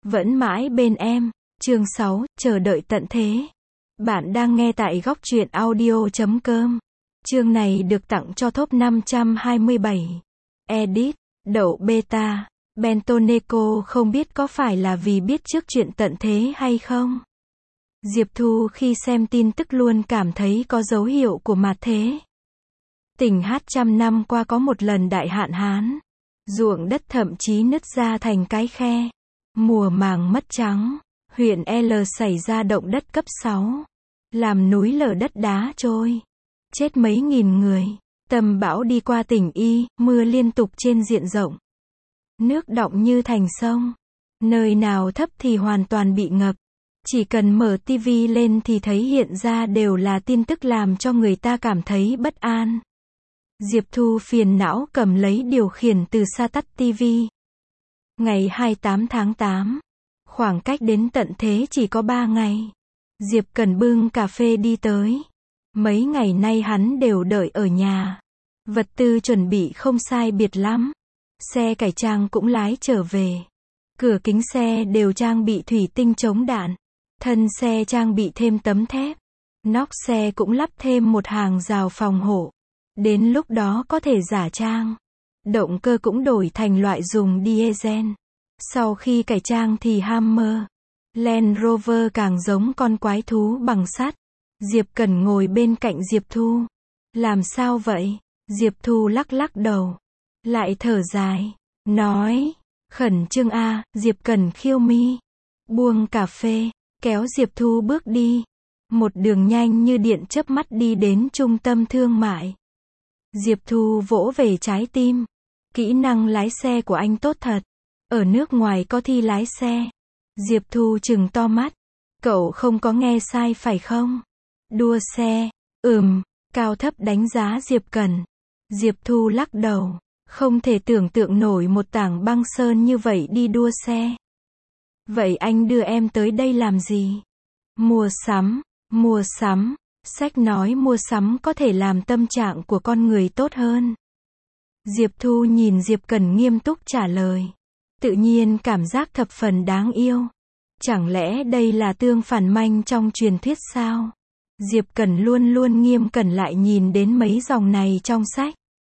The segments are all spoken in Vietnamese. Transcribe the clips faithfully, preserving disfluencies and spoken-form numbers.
Vẫn mãi bên em. Chương sáu, chờ đợi tận thế. Bạn đang nghe tại góc truyện audio chấm com. Chương này được tặng cho top năm trăm hai mươi bảy. Edit, đậu beta. Bentoneco không biết có phải là vì biết trước chuyện tận thế hay không? Diệp Thu khi xem tin tức luôn cảm thấy có dấu hiệu của mạt thế. Tỉnh Hát trăm năm qua có một lần đại hạn hán. Ruộng đất thậm chí nứt ra thành cái khe. Mùa màng mất trắng. Huyện L xảy ra động đất cấp sáu. Làm núi lở đất đá trôi. Chết mấy nghìn người. Tâm bão đi qua tỉnh Y, mưa liên tục trên diện rộng. Nước đọng như thành sông. Nơi nào thấp thì hoàn toàn bị ngập. Chỉ cần mở tivi lên thì thấy hiện ra đều là tin tức làm cho người ta cảm thấy bất an. Diệp Thu phiền não cầm lấy điều khiển từ xa tắt tivi. Ngày hai mươi tám tháng tám. Khoảng cách đến tận thế chỉ có ba ngày. Diệp Cần bưng cà phê đi tới. Mấy ngày nay hắn đều đợi ở nhà. Vật tư chuẩn bị không sai biệt lắm. Xe cải trang cũng lái trở về. Cửa kính xe đều trang bị thủy tinh chống đạn. Thân xe trang bị thêm tấm thép. Nóc xe cũng lắp thêm một hàng rào phòng hộ. Đến lúc đó có thể giả trang. Động cơ cũng đổi thành loại dùng diesel. Sau khi cải trang thì Hammer, Land Rover càng giống con quái thú bằng sắt. Diệp Cẩn ngồi bên cạnh Diệp Thu. Làm sao vậy? Diệp Thu lắc lắc đầu. Lại thở dài. Nói. Khẩn trương a. Diệp Cẩn khiêu mi. Buông cà phê. Kéo Diệp Thu bước đi. Một đường nhanh như điện chớp mắt đi đến trung tâm thương mại. Diệp Thu vỗ về trái tim. Kỹ năng lái xe của anh tốt thật. Ở nước ngoài có thi lái xe. Diệp Thu trừng to mắt. Cậu không có nghe sai phải không? Đua xe. Ừm. Cao thấp đánh giá Diệp Cẩn. Diệp Thu lắc đầu. Không thể tưởng tượng nổi một tảng băng sơn như vậy đi đua xe. Vậy anh đưa em tới đây làm gì? Mua sắm. Mua sắm. Sách nói mua sắm có thể làm tâm trạng của con người tốt hơn. Diệp Thu nhìn Diệp Cẩn nghiêm túc trả lời. Tự nhiên cảm giác thập phần đáng yêu. Chẳng lẽ đây là tương phản manh trong truyền thuyết sao? Diệp Cẩn luôn luôn nghiêm cẩn lại nhìn đến mấy dòng này trong sách.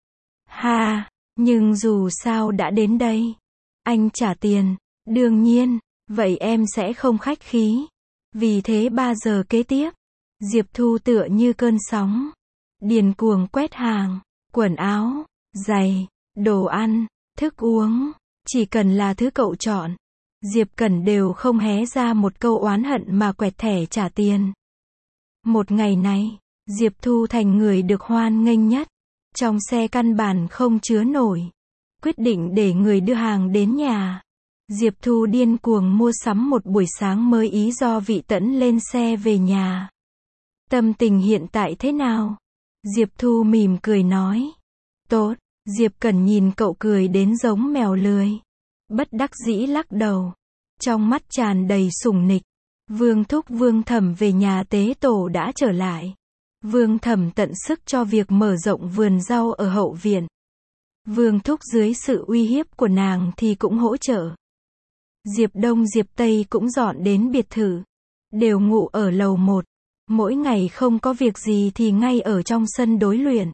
Ha, nhưng dù sao đã đến đây. Anh trả tiền. Đương nhiên, vậy em sẽ không khách khí. Vì thế ba giờ kế tiếp, Diệp Thu tựa như cơn sóng. Điên cuồng quét hàng, quần áo, giày, đồ ăn, thức uống. Chỉ cần là thứ cậu chọn, Diệp Cẩn đều không hé ra một câu oán hận mà quẹt thẻ trả tiền. Một ngày này, Diệp Thu thành người được hoan nghênh nhất. Trong xe căn bản không chứa nổi. Quyết định để người đưa hàng đến nhà. Diệp Thu điên cuồng mua sắm một buổi sáng mới ý do Vị Tẫn lên xe về nhà. Tâm tình hiện tại thế nào? Diệp Thu mỉm cười nói. Tốt. Diệp Cẩn nhìn cậu cười đến giống mèo lười. Bất đắc dĩ lắc đầu. Trong mắt tràn đầy sủng nịch. Vương Thúc Vương Thẩm về nhà tế tổ đã trở lại. Vương Thẩm tận sức cho việc mở rộng vườn rau ở hậu viện. Vương Thúc dưới sự uy hiếp của nàng thì cũng hỗ trợ. Diệp Đông Diệp Tây cũng dọn đến biệt thự. Đều ngủ ở lầu một. Mỗi ngày không có việc gì thì ngay ở trong sân đối luyện.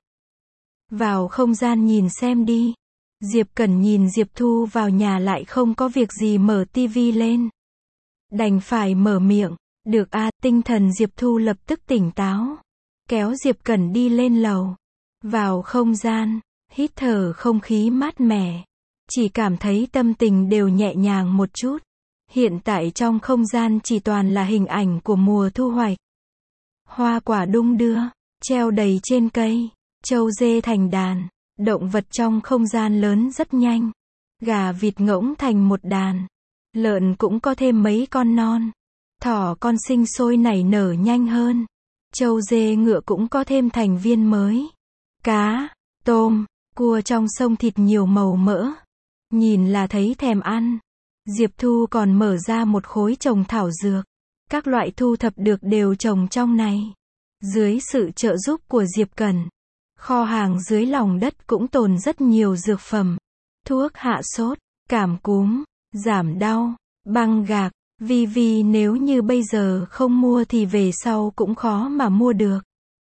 Vào không gian nhìn xem đi. Diệp Cẩn nhìn Diệp Thu vào nhà lại không có việc gì mở tivi lên. Đành phải mở miệng. Được a. Tinh thần Diệp Thu lập tức tỉnh táo. Kéo Diệp Cẩn đi lên lầu. Vào không gian. Hít thở không khí mát mẻ. Chỉ cảm thấy tâm tình đều nhẹ nhàng một chút. Hiện tại trong không gian chỉ toàn là hình ảnh của mùa thu hoạch. Hoa quả đung đưa. Treo đầy trên cây. Trâu dê thành đàn. Động vật trong không gian lớn rất nhanh. Gà vịt ngỗng thành một đàn. Lợn cũng có thêm mấy con non. Thỏ con sinh sôi nảy nở nhanh hơn. Trâu dê ngựa cũng có thêm thành viên mới. Cá, tôm, cua trong sông thịt nhiều màu mỡ. Nhìn là thấy thèm ăn. Diệp Thu còn mở ra một khối trồng thảo dược. Các loại thu thập được đều trồng trong này. Dưới sự trợ giúp của Diệp Cẩn, kho hàng dưới lòng đất cũng tồn rất nhiều dược phẩm. Thuốc hạ sốt, cảm cúm, giảm đau, Băng gạc, vì vì nếu như bây giờ không mua thì về sau cũng khó mà mua được.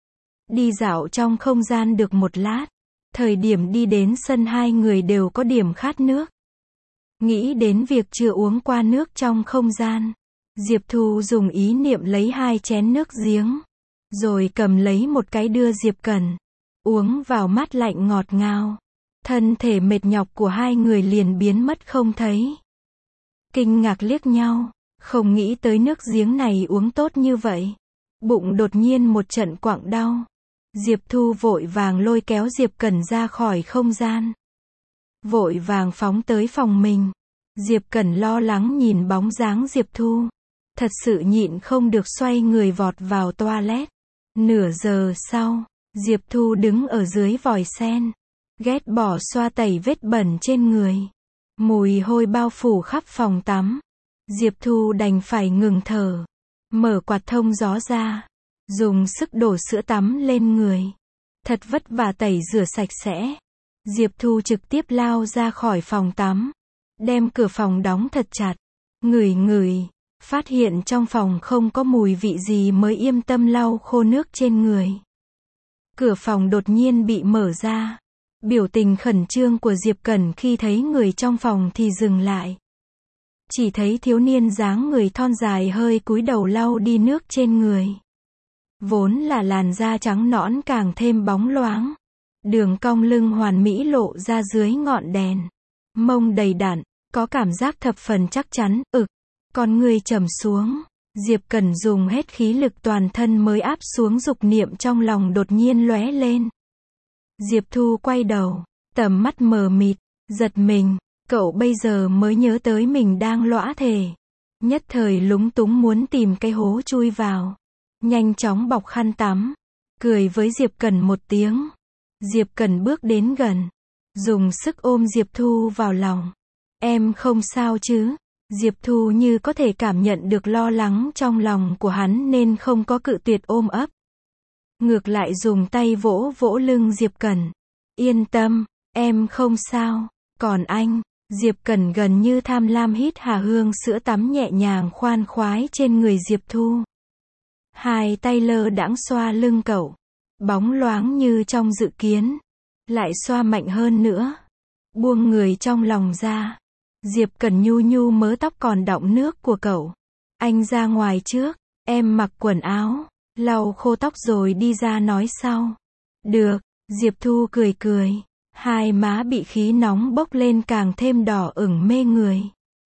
Đi dạo trong không gian được một lát. Thời điểm đi đến sân hai người đều có điểm khát nước. Nghĩ đến việc chưa uống qua nước trong không gian. Diệp Thu dùng ý niệm lấy hai chén nước giếng. Rồi cầm lấy một cái đưa Diệp Cẩn. Uống vào mát lạnh ngọt ngào. Thân thể mệt nhọc của hai người liền biến mất không thấy. Kinh ngạc liếc nhau. Không nghĩ tới nước giếng này uống tốt như vậy. Bụng đột nhiên một trận quặn đau. Diệp Thu vội vàng lôi kéo Diệp Cẩn ra khỏi không gian. Vội vàng phóng tới phòng mình. Diệp Cẩn lo lắng nhìn bóng dáng Diệp Thu. Thật sự nhịn không được xoay người vọt vào toilet. Nửa giờ sau, Diệp Thu đứng ở dưới vòi sen. Ghét bỏ xoa tẩy vết bẩn trên người. Mùi hôi bao phủ khắp phòng tắm. Diệp Thu đành phải ngừng thở. Mở quạt thông gió ra. Dùng sức đổ sữa tắm lên người. Thật vất vả tẩy rửa sạch sẽ. Diệp Thu trực tiếp lao ra khỏi phòng tắm. Đem cửa phòng đóng thật chặt. Ngửi ngửi. Phát hiện trong phòng không có mùi vị gì mới yên tâm lau khô nước trên người. Cửa phòng đột nhiên bị mở ra. Biểu tình khẩn trương của Diệp Cẩn khi thấy người trong phòng thì dừng lại. Chỉ thấy thiếu niên dáng người thon dài hơi cúi đầu lau đi nước trên người. Vốn là làn da trắng nõn càng thêm bóng loáng. Đường cong lưng hoàn mỹ lộ ra dưới ngọn đèn. Mông đầy đặn, có cảm giác thập phần chắc chắn, ực. Con người trầm xuống. Diệp Cẩn dùng hết khí lực toàn thân mới áp xuống dục niệm trong lòng đột nhiên lóe lên. Diệp Thu quay đầu, tầm mắt mờ mịt, giật mình, cậu bây giờ mới nhớ tới mình đang lõa thể. Nhất thời lúng túng muốn tìm cái hố chui vào. Nhanh chóng bọc khăn tắm, cười với Diệp Cẩn một tiếng. Diệp Cẩn bước đến gần, dùng sức ôm Diệp Thu vào lòng. Em không sao chứ? Diệp Thu như có thể cảm nhận được lo lắng trong lòng của hắn nên không có cự tuyệt ôm ấp. Ngược lại dùng tay vỗ vỗ lưng Diệp Cẩn. Yên tâm, em không sao. Còn anh? Diệp Cẩn gần như tham lam hít hà hương sữa tắm nhẹ nhàng khoan khoái trên người Diệp Thu. Hai tay lơ đãng xoa lưng cậu. Bóng loáng như trong dự kiến. Lại xoa mạnh hơn nữa. Buông người trong lòng ra. Diệp Cẩn nhu nhu mớ tóc còn đọng nước của cậu. Anh ra ngoài trước. Em mặc quần áo. Lau khô tóc rồi đi ra nói sau. Được. Diệp Thu cười cười. Hai má bị khí nóng bốc lên càng thêm đỏ ửng mê người.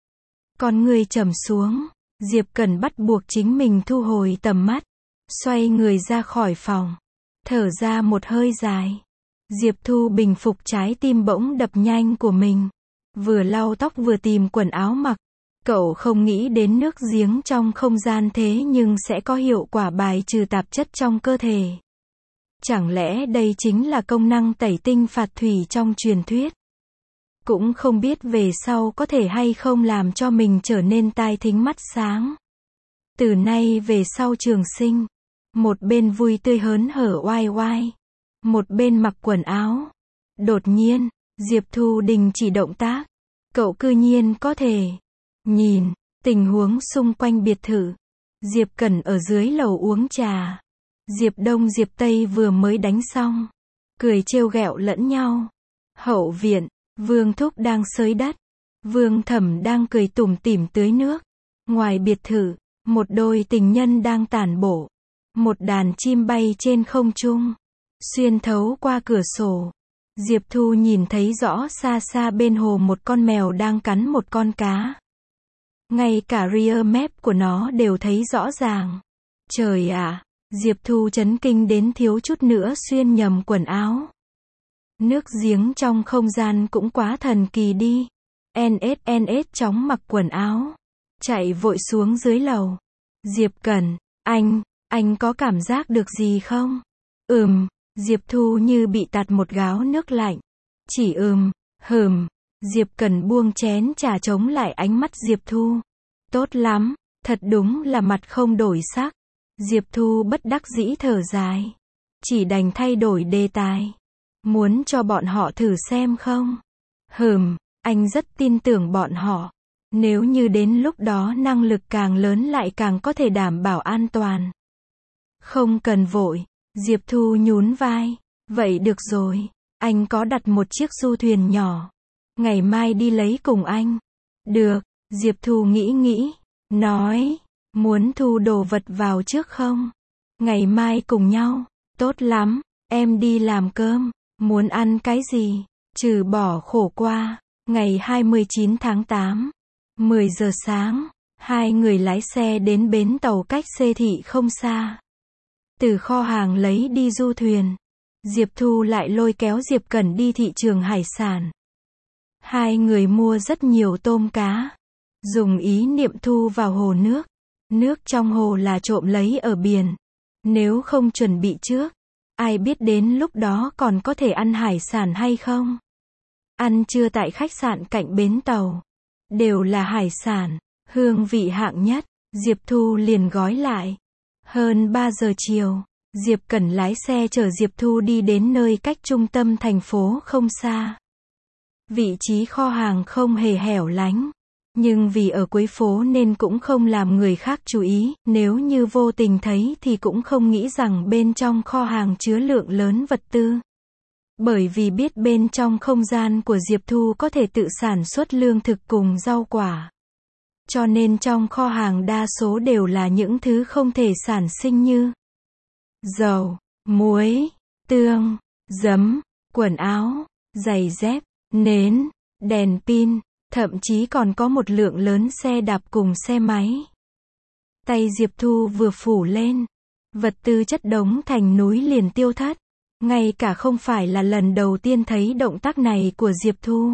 Con người trầm xuống. Diệp Cẩn bắt buộc chính mình thu hồi tầm mắt. Xoay người ra khỏi phòng. Thở ra một hơi dài. Diệp Thu bình phục trái tim bỗng đập nhanh của mình. Vừa lau tóc vừa tìm quần áo mặc. Cậu không nghĩ đến nước giếng trong không gian thế nhưng sẽ có hiệu quả bài trừ tạp chất trong cơ thể. Chẳng lẽ đây chính là công năng tẩy tinh phạt thủy trong truyền thuyết? Cũng không biết về sau có thể hay không làm cho mình trở nên tai thính mắt sáng. Từ nay về sau Trường Sinh, một bên vui tươi hớn hở oai oai, một bên mặc quần áo. Đột nhiên, Diệp Thu đình chỉ động tác. Cậu cư nhiên có thể nhìn tình huống xung quanh biệt thự. Diệp Cẩn ở dưới lầu uống trà. Diệp Đông Diệp Tây vừa mới đánh xong, cười trêu ghẹo lẫn nhau. Hậu viện, Vương Thúc đang xới đất. Vương Thẩm đang cười tủm tỉm tưới nước. Ngoài biệt thự, một đôi tình nhân đang tản bộ. Một đàn chim bay trên không trung, xuyên thấu qua cửa sổ. Diệp Thu nhìn thấy rõ xa xa bên hồ một con mèo đang cắn một con cá. Ngay cả rear map của nó đều thấy rõ ràng. Trời ạ, Diệp Thu chấn kinh đến thiếu chút nữa xuyên nhầm quần áo. Nước giếng trong không gian cũng quá thần kỳ đi. en ét en ét chóng mặc quần áo, chạy vội xuống dưới lầu. Diệp Cẩn, anh, anh có cảm giác được gì không? Ừm, Diệp Thu như bị tạt một gáo nước lạnh. Chỉ ừm, hừm. Diệp Cẩn buông chén trà chống lại ánh mắt Diệp Thu. Tốt lắm, thật đúng là mặt không đổi sắc. Diệp Thu bất đắc dĩ thở dài. Chỉ đành thay đổi đề tài. Muốn cho bọn họ thử xem không? Hừm, anh rất tin tưởng bọn họ. Nếu như đến lúc đó năng lực càng lớn lại càng có thể đảm bảo an toàn. Không cần vội, Diệp Thu nhún vai. Vậy được rồi, anh có đặt một chiếc du thuyền nhỏ. Ngày mai đi lấy cùng anh. Được, Diệp Thu nghĩ nghĩ, nói, muốn thu đồ vật vào trước không? Ngày mai cùng nhau, tốt lắm, em đi làm cơm, muốn ăn cái gì? Trừ bỏ khổ qua, ngày hai mươi chín tháng tám, mười giờ sáng, hai người lái xe đến bến tàu cách xê thị không xa. Từ kho hàng lấy đi du thuyền, Diệp Thu lại lôi kéo Diệp Cẩn đi thị trường hải sản. Hai người mua rất nhiều tôm cá, dùng ý niệm thu vào hồ nước. Nước trong hồ là trộm lấy ở biển. Nếu không chuẩn bị trước, ai biết đến lúc đó còn có thể ăn hải sản hay không? Ăn trưa tại khách sạn cạnh bến tàu. Đều là hải sản, hương vị hạng nhất, Diệp Thu liền gói lại. Hơn ba giờ chiều, Diệp Cẩn lái xe chở Diệp Thu đi đến nơi cách trung tâm thành phố không xa. Vị trí kho hàng không hề hẻo lánh, nhưng vì ở cuối phố nên cũng không làm người khác chú ý, nếu như vô tình thấy thì cũng không nghĩ rằng bên trong kho hàng chứa lượng lớn vật tư. Bởi vì biết bên trong không gian của Diệp Thu có thể tự sản xuất lương thực cùng rau quả. Cho nên trong kho hàng đa số đều là những thứ không thể sản sinh như dầu, muối, tương, giấm, quần áo, giày dép, nến, đèn pin, thậm chí còn có một lượng lớn xe đạp cùng xe máy. Tay Diệp Thu vừa phủ lên, vật tư chất đống thành núi liền tiêu thất. Ngay cả không phải là lần đầu tiên thấy động tác này của Diệp Thu.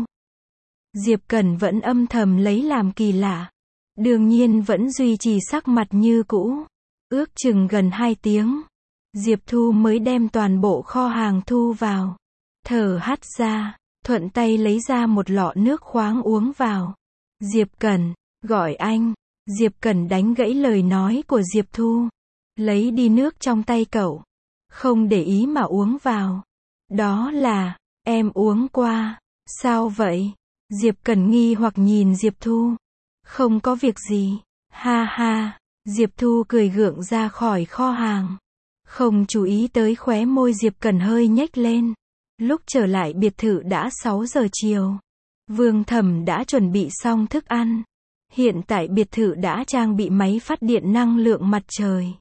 Diệp Cẩn vẫn âm thầm lấy làm kỳ lạ. Đương nhiên vẫn duy trì sắc mặt như cũ. Ước chừng gần hai tiếng, Diệp Thu mới đem toàn bộ kho hàng thu vào. Thở hắt ra, thuận tay lấy ra một lọ nước khoáng uống vào. Diệp Cẩn, gọi anh. Diệp Cẩn đánh gãy lời nói của Diệp Thu. Lấy đi nước trong tay cậu. Không để ý mà uống vào. Đó là, em uống qua. Sao vậy? Diệp Cẩn nghi hoặc nhìn Diệp Thu. Không có việc gì. Ha ha. Diệp Thu cười gượng ra khỏi kho hàng. Không chú ý tới khóe môi Diệp Cẩn hơi nhếch lên. Lúc trở lại biệt thự đã sáu giờ chiều. Vương Thẩm đã chuẩn bị xong thức ăn. Hiện tại biệt thự đã trang bị máy phát điện năng lượng mặt trời.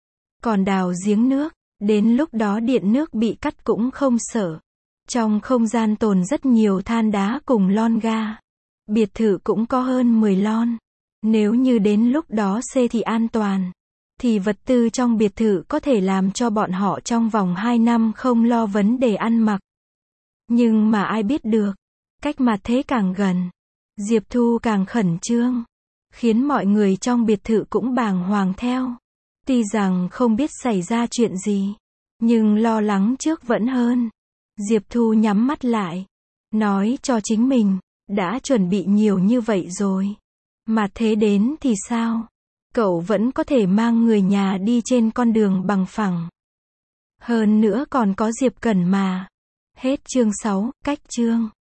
Còn đào giếng nước. Đến lúc đó điện nước bị cắt cũng không sợ. Trong không gian tồn rất nhiều than đá cùng lon ga. Biệt thự cũng có hơn mười lon. Nếu như đến lúc đó xê thì an toàn, thì vật tư trong biệt thự có thể làm cho bọn họ trong vòng hai năm không lo vấn đề ăn mặc. Nhưng mà ai biết được, cách mặt thế càng gần, Diệp Thu càng khẩn trương, khiến mọi người trong biệt thự cũng bàng hoàng theo. Tuy rằng không biết xảy ra chuyện gì, nhưng lo lắng trước vẫn hơn. Diệp Thu nhắm mắt lại, nói cho chính mình, đã chuẩn bị nhiều như vậy rồi. Mà thế đến thì sao? Cậu vẫn có thể mang người nhà đi trên con đường bằng phẳng. Hơn nữa còn có Diệp Cẩn mà. Hết chương sáu, cách chương.